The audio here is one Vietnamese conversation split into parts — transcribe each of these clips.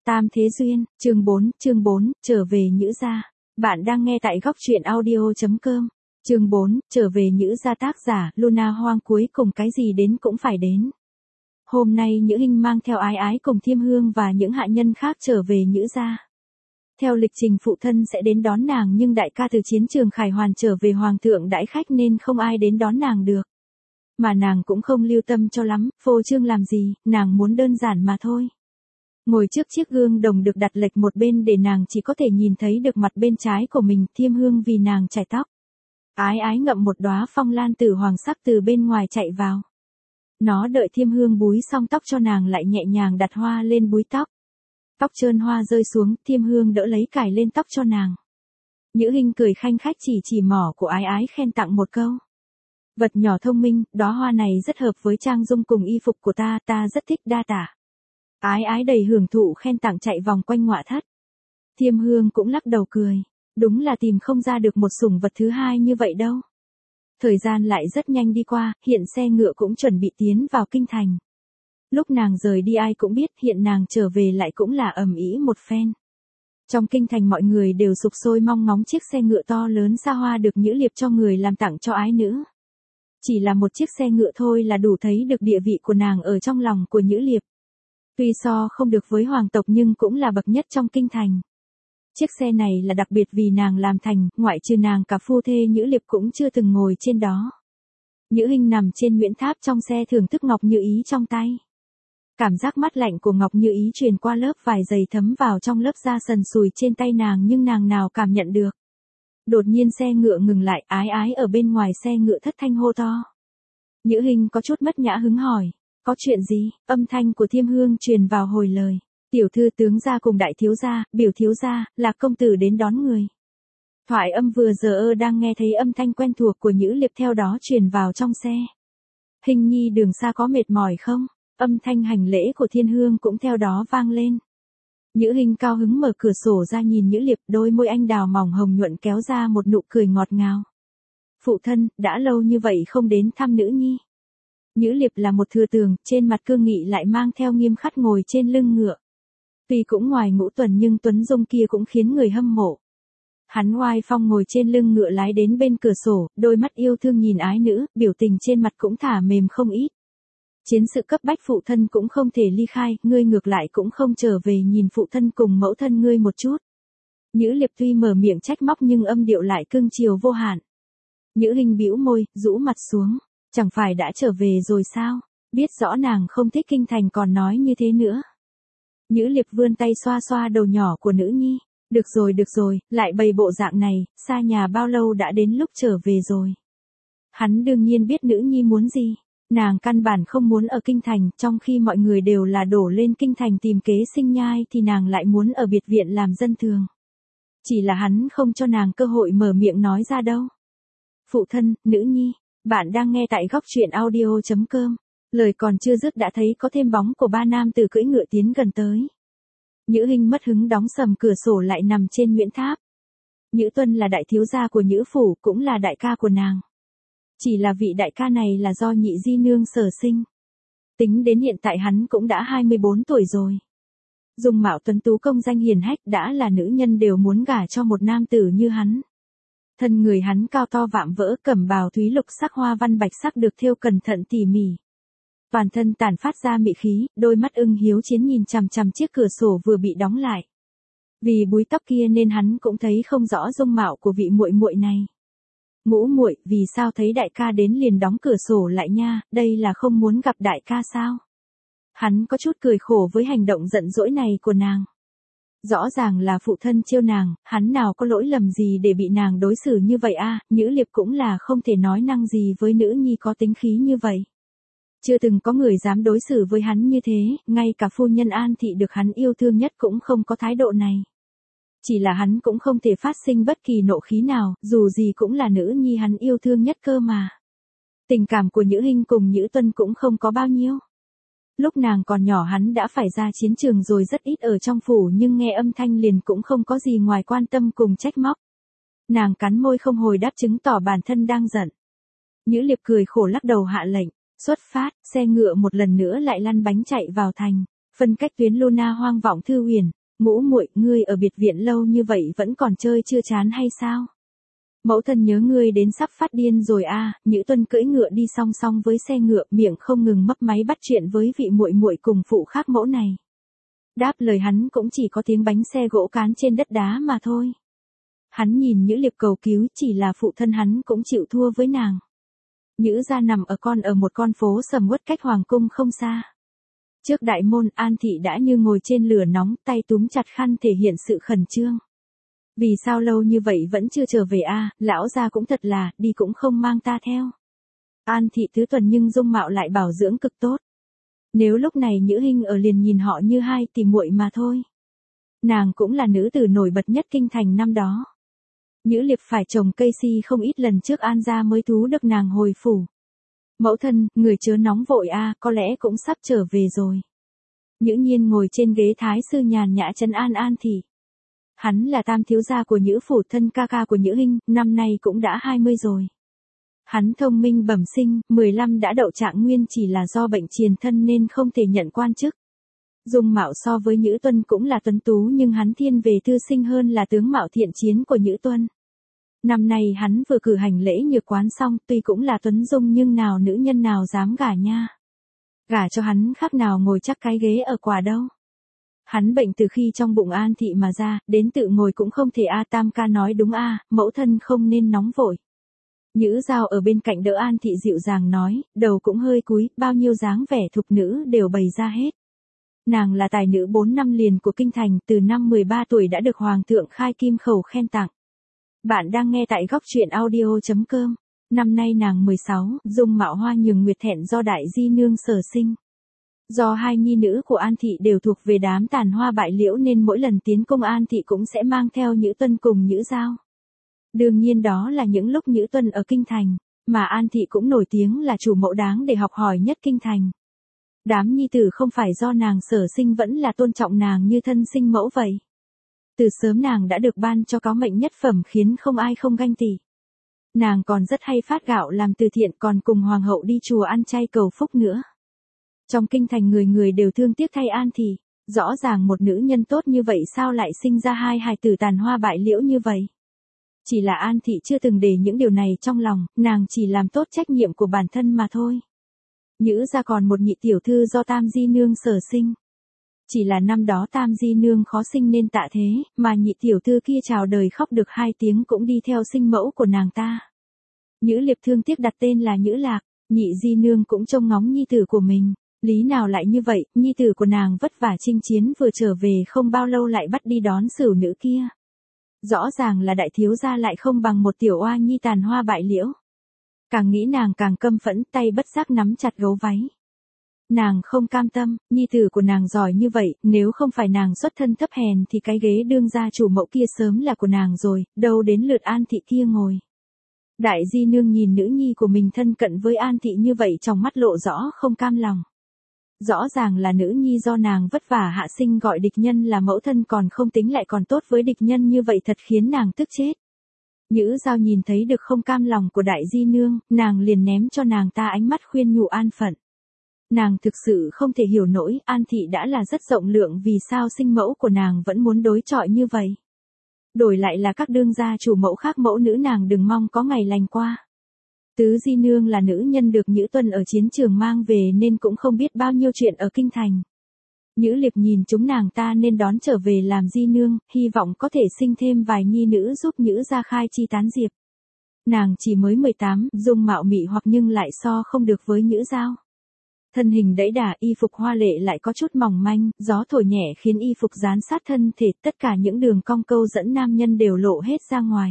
Tam Thế Duyên, chương 4, trở về Nhữ Gia. Bạn đang nghe tại góc truyện audio.com. Chương 4, trở về Nhữ Gia, tác giả, Luna Hoang. Cuối cùng cái gì đến cũng phải đến. Hôm nay Nhữ Hinh mang theo Ái Ái cùng Thiêm Hương và những hạ nhân khác trở về Nhữ Gia. Theo lịch trình phụ thân sẽ đến đón nàng, nhưng đại ca từ chiến trường Khải Hoàn trở về, hoàng thượng đãi khách nên không ai đến đón nàng được. Mà nàng cũng không lưu tâm cho lắm, phô trương làm gì, nàng muốn đơn giản mà thôi. Ngồi trước chiếc gương đồng được đặt lệch một bên để nàng chỉ có thể nhìn thấy được mặt bên trái của mình. Thiêm Hương vì nàng chải tóc. Ái Ái ngậm một đóa phong lan tử hoàng sắc từ bên ngoài chạy vào. Nó đợi Thiêm Hương búi xong tóc cho nàng lại nhẹ nhàng đặt hoa lên búi tóc. Tóc trơn hoa rơi xuống, Thiêm Hương đỡ lấy cài lên tóc cho nàng. Nhữ Hinh cười khanh khách chỉ mỏ của Ái Ái, khen tặng một câu. Vật nhỏ thông minh, đóa hoa này rất hợp với trang dung cùng y phục của ta rất thích, đa tả. Ái Ái đầy hưởng thụ khen tặng chạy vòng quanh ngọa thất. Thiêm Hương cũng lắc đầu cười. Đúng là tìm không ra được một sủng vật thứ hai như vậy đâu. Thời gian lại rất nhanh đi qua, hiện xe ngựa cũng chuẩn bị tiến vào kinh thành. Lúc nàng rời đi ai cũng biết, hiện nàng trở về lại cũng là ầm ĩ một phen. Trong kinh thành mọi người đều sục sôi mong ngóng chiếc xe ngựa to lớn xa hoa được Nhữ Liệp cho người làm tặng cho ái nữ. Chỉ là một chiếc xe ngựa thôi là đủ thấy được địa vị của nàng ở trong lòng của Nhữ Liệp. Tuy so không được với hoàng tộc nhưng cũng là bậc nhất trong kinh thành. Chiếc xe này là đặc biệt vì nàng làm thành, ngoại trừ nàng cả phu thê Nhữ Liệp cũng chưa từng ngồi trên đó. Nhữ Hinh nằm trên Nguyễn Tháp trong xe thưởng thức ngọc như ý trong tay. Cảm giác mát lạnh của ngọc như ý truyền qua lớp vải dày thấm vào trong lớp da sần sùi trên tay nàng nhưng nàng nào cảm nhận được. Đột nhiên xe ngựa ngừng lại, Ái Ái ở bên ngoài xe ngựa thất thanh hô to. Nhữ Hinh có chút mất nhã hứng hỏi. Có chuyện gì? Âm thanh của Thiêm Hương truyền vào hồi lời. Tiểu thư tướng gia cùng đại thiếu gia, biểu thiếu gia, Lạc công tử đến đón người. Thoại âm vừa giờ đang nghe thấy âm thanh quen thuộc của Nhữ Liệp theo đó truyền vào trong xe. Hình nhi đường xa có mệt mỏi không? Âm thanh hành lễ của Thiên Hương cũng theo đó vang lên. Nhữ Hinh cao hứng mở cửa sổ ra nhìn Nhữ Liệp, đôi môi anh đào mỏng hồng nhuận kéo ra một nụ cười ngọt ngào. Phụ thân, đã lâu như vậy không đến thăm nữ nhi. Nhữ Liệp là một thừa tường, trên mặt cương nghị lại mang theo nghiêm khắc ngồi trên lưng ngựa. Tuy cũng ngoài ngũ tuần nhưng tuấn dung kia cũng khiến người hâm mộ. Hắn oai phong ngồi trên lưng ngựa lái đến bên cửa sổ, đôi mắt yêu thương nhìn ái nữ, biểu tình trên mặt cũng thả mềm không ít. Chiến sự cấp bách phụ thân cũng không thể ly khai, ngươi ngược lại cũng không trở về nhìn phụ thân cùng mẫu thân ngươi một chút. Nhữ Liệp tuy mở miệng trách móc nhưng âm điệu lại cưng chiều vô hạn. Nhữ Hinh bĩu môi, rũ mặt xuống. Chẳng phải đã trở về rồi sao? Biết rõ nàng không thích kinh thành còn nói như thế nữa. Nhữ Liệp vươn tay xoa xoa đầu nhỏ của nữ nhi. Được rồi, lại bày bộ dạng này, xa nhà bao lâu đã đến lúc trở về rồi. Hắn đương nhiên biết nữ nhi muốn gì. Nàng căn bản không muốn ở kinh thành, trong khi mọi người đều là đổ lên kinh thành tìm kế sinh nhai thì nàng lại muốn ở biệt viện làm dân thường. Chỉ là hắn không cho nàng cơ hội mở miệng nói ra đâu. Phụ thân, nữ nhi. Bạn đang nghe tại góc truyện audio.com. Lời còn chưa dứt đã thấy có thêm bóng của ba nam tử cưỡi ngựa tiến gần tới. Nhữ Hinh mất hứng đóng sầm cửa sổ lại nằm trên Nguyễn Tháp. Nhữ Tuân là đại thiếu gia của Nhữ phủ, cũng là đại ca của nàng. Chỉ là vị đại ca này là do nhị di nương sở sinh. Tính đến hiện tại hắn cũng đã 24 tuổi rồi. Dung mạo tuấn tú công danh hiền hách, đã là nữ nhân đều muốn gả cho một nam tử như hắn. Thân người hắn cao to vạm vỡ, cẩm bào thúy lục sắc hoa văn bạch sắc được thêu cẩn thận tỉ mỉ. Toàn thân tản phát ra mị khí, đôi mắt ưng hiếu chiến nhìn chằm chằm chiếc cửa sổ vừa bị đóng lại. Vì búi tóc kia nên hắn cũng thấy không rõ dung mạo của vị muội muội này. Ngũ muội, vì sao thấy đại ca đến liền đóng cửa sổ lại nha, đây là không muốn gặp đại ca sao? Hắn có chút cười khổ với hành động giận dỗi này của nàng. Rõ ràng là phụ thân trêu nàng, hắn nào có lỗi lầm gì để bị nàng đối xử như vậy a? Nhữ Liệp cũng là không thể nói năng gì với nữ nhi có tính khí như vậy. Chưa từng có người dám đối xử với hắn như thế, ngay cả phu nhân An Thị được hắn yêu thương nhất cũng không có thái độ này. Chỉ là hắn cũng không thể phát sinh bất kỳ nộ khí nào, dù gì cũng là nữ nhi hắn yêu thương nhất cơ mà. Tình cảm của Nhữ Hinh cùng Nhữ Tuân cũng không có bao nhiêu. Lúc nàng còn nhỏ hắn đã phải ra chiến trường rồi rất ít ở trong phủ nhưng nghe âm thanh liền cũng không có gì ngoài quan tâm cùng trách móc. Nàng cắn môi không hồi đáp chứng tỏ bản thân đang giận. Nhữ Liệp cười khổ lắc đầu hạ lệnh, xuất phát, xe ngựa một lần nữa lại lăn bánh chạy vào thành. Phân cách tuyến Luna Hoang vọng Thư Huyền, ngũ muội, ngươi ở biệt viện lâu như vậy vẫn còn chơi chưa chán hay sao? Mẫu thân nhớ ngươi đến sắp phát điên rồi a. Nhữ Tuân cưỡi ngựa đi song song với xe ngựa, miệng không ngừng mấp máy bắt chuyện với vị muội muội cùng phụ khác mẫu này. Đáp lời hắn cũng chỉ có tiếng bánh xe gỗ cán trên đất đá mà thôi. Hắn nhìn Nhữ Liệp cầu cứu, chỉ là phụ thân hắn cũng chịu thua với nàng. Nhữ gia nằm ở một con phố sầm uất cách hoàng cung không xa. Trước đại môn, An Thị đã như ngồi trên lửa nóng, tay túm chặt khăn thể hiện sự khẩn trương. Vì sao lâu như vậy vẫn chưa trở về a? Lão gia cũng thật là, đi cũng không mang ta theo. An Thị tứ tuần nhưng dung mạo lại bảo dưỡng cực tốt. Nếu lúc này Nhữ Hinh ở liền nhìn họ như hai tỷ muội mà thôi. Nàng cũng là nữ tử nổi bật nhất kinh thành năm đó. Nhữ Liệp phải trồng cây si không ít lần trước An gia mới thú được nàng hồi phủ. Mẫu thân, người chớ nóng vội a, có lẽ cũng sắp trở về rồi. Nhữ Nhiên ngồi trên ghế thái sư nhàn nhã trấn an An Thị. Hắn là tam thiếu gia của Nhữ phủ, thân ca ca của Nhữ Hinh, năm nay cũng đã 20 rồi. Hắn thông minh bẩm sinh, 15 đã đậu trạng nguyên, chỉ là do bệnh triền thân nên không thể nhận quan chức. Dung mạo so với Nhữ Tuân cũng là tuấn tú, nhưng hắn thiên về thư sinh hơn là tướng mạo thiện chiến của Nhữ Tuân. Năm nay hắn vừa cử hành lễ nhược quán xong, tuy cũng là tuấn dung nhưng nào nữ nhân nào dám gả nha. Gả cho hắn khác nào ngồi chắc cái ghế ở quả đâu. Hắn bệnh từ khi trong bụng An Thị mà ra, đến tự ngồi cũng không thể a. Tam ca nói đúng a, mẫu thân không nên nóng vội. Nhữ Giao ở bên cạnh đỡ An Thị dịu dàng nói, đầu cũng hơi cúi, bao nhiêu dáng vẻ thục nữ đều bày ra hết. Nàng là tài nữ 4 năm liền của kinh thành, từ năm 13 tuổi đã được hoàng thượng khai kim khẩu khen tặng. Bạn đang nghe tại góc truyện audio.com. Năm nay nàng 16, dung mạo hoa nhường nguyệt thẹn do đại di nương sở sinh. Do hai nhi nữ của An Thị đều thuộc về đám tàn hoa bại liễu nên mỗi lần tiến cung An Thị cũng sẽ mang theo Nhữ Tuân cùng Nhữ Giao. Đương nhiên đó là những lúc Nhữ Tuân ở kinh thành, mà An Thị cũng nổi tiếng là chủ mẫu đáng để học hỏi nhất kinh thành. Đám nhi tử không phải do nàng sở sinh vẫn là tôn trọng nàng như thân sinh mẫu vậy. Từ sớm nàng đã được ban cho có mệnh nhất phẩm khiến không ai không ganh tị. Nàng còn rất hay phát gạo làm từ thiện, còn cùng hoàng hậu đi chùa ăn chay cầu phúc nữa. Trong kinh thành người người đều thương tiếc thay An Thị, rõ ràng một nữ nhân tốt như vậy sao lại sinh ra hai hài tử tàn hoa bại liễu như vậy. Chỉ là An Thị chưa từng để những điều này trong lòng, nàng chỉ làm tốt trách nhiệm của bản thân mà thôi. Nhữ ra còn một nhị tiểu thư do Tam Di Nương sở sinh. Chỉ là năm đó Tam Di Nương khó sinh nên tạ thế, mà nhị tiểu thư kia chào đời khóc được 2 tiếng cũng đi theo sinh mẫu của nàng ta. Nhữ Liệp thương tiếc đặt tên là Nhữ Lạc, nhị Di Nương cũng trông ngóng nhi tử của mình. Lý nào lại như vậy, nhi tử của nàng vất vả chinh chiến vừa trở về không bao lâu lại bắt đi đón xử nữ kia. Rõ ràng là đại thiếu gia lại không bằng một tiểu oa nhi tàn hoa bại liễu. Càng nghĩ nàng càng căm phẫn, tay bất giác nắm chặt gấu váy. Nàng không cam tâm, nhi tử của nàng giỏi như vậy, nếu không phải nàng xuất thân thấp hèn thì cái ghế đương gia chủ mẫu kia sớm là của nàng rồi, đâu đến lượt An Thị kia ngồi. Đại Di Nương nhìn nữ nhi của mình thân cận với An Thị như vậy trong mắt lộ rõ không cam lòng. Rõ ràng là nữ nhi do nàng vất vả hạ sinh gọi địch nhân là mẫu thân còn không tính lại còn tốt với địch nhân như vậy thật khiến nàng tức chết. Nhữ Giao nhìn thấy được không cam lòng của Đại Di Nương, nàng liền ném cho nàng ta ánh mắt khuyên nhủ an phận. Nàng thực sự không thể hiểu nổi, An Thị đã là rất rộng lượng vì sao sinh mẫu của nàng vẫn muốn đối chọi như vậy. Đổi lại là các đương gia chủ mẫu khác mẫu nữ nàng đừng mong có ngày lành qua. Tứ Di Nương là nữ nhân được Nhữ Tuân ở chiến trường mang về nên cũng không biết bao nhiêu chuyện ở kinh thành. Nhữ Liệp nhìn chúng nàng ta nên đón trở về làm Di Nương, hy vọng có thể sinh thêm vài nhi nữ giúp Nhữ gia khai chi tán diệp. Nàng chỉ mới 18, dung mạo mị hoặc nhưng lại so không được với Nhữ Giao. Thân hình đẫy đà, y phục hoa lệ lại có chút mỏng manh, gió thổi nhẹ khiến y phục dán sát thân thể, tất cả những đường cong câu dẫn nam nhân đều lộ hết ra ngoài.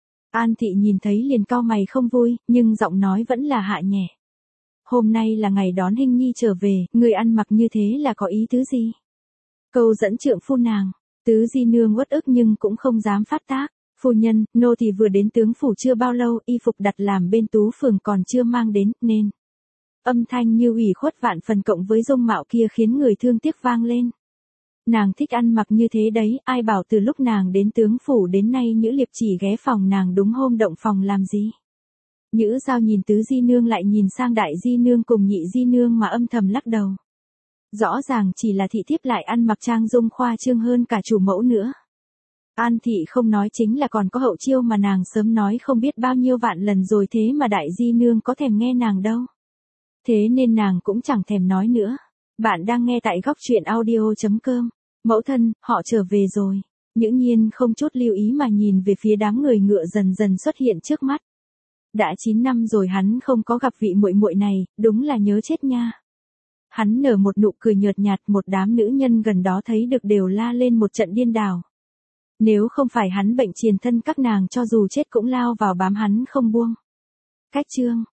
An Thị nhìn thấy liền cau mày không vui, nhưng giọng nói vẫn là hạ nhẹ. Hôm nay là ngày đón Hinh Nhi trở về, người ăn mặc như thế là có ý tứ gì? Câu dẫn trượng phu nàng, Tứ Di Nương uất ức nhưng cũng không dám phát tác. Phu nhân, nô thì vừa đến tướng phủ chưa bao lâu, y phục đặt làm bên tú phường còn chưa mang đến, nên. Âm thanh như ủy khuất vạn phần cộng với dung mạo kia khiến người thương tiếc vang lên. Nàng thích ăn mặc như thế đấy, ai bảo từ lúc nàng đến tướng phủ đến nay Nhữ Liệp chỉ ghé phòng nàng đúng hôm động phòng làm gì. Nhữ Giao nhìn Tứ Di Nương lại nhìn sang Đại Di Nương cùng Nhị Di Nương mà âm thầm lắc đầu. Rõ ràng chỉ là thị thiếp lại ăn mặc trang dung khoa trương hơn cả chủ mẫu nữa. An thị không nói chính là còn có hậu chiêu mà nàng sớm nói không biết bao nhiêu vạn lần rồi, thế mà đại di nương có thèm nghe nàng đâu. Thế nên nàng cũng chẳng thèm nói nữa. Bạn đang nghe tại góc truyện audio.com. Mẫu thân, họ trở về rồi. Nhữ Nhiên không chút lưu ý mà nhìn về phía đám người ngựa dần dần xuất hiện trước mắt. Đã 9 năm rồi hắn không có gặp vị muội muội này, đúng là nhớ chết nha. Hắn nở một nụ cười nhợt nhạt, một đám nữ nhân gần đó thấy được đều la lên một trận điên đảo. Nếu không phải hắn bệnh triền thân các nàng cho dù chết cũng lao vào bám hắn không buông. Cách chương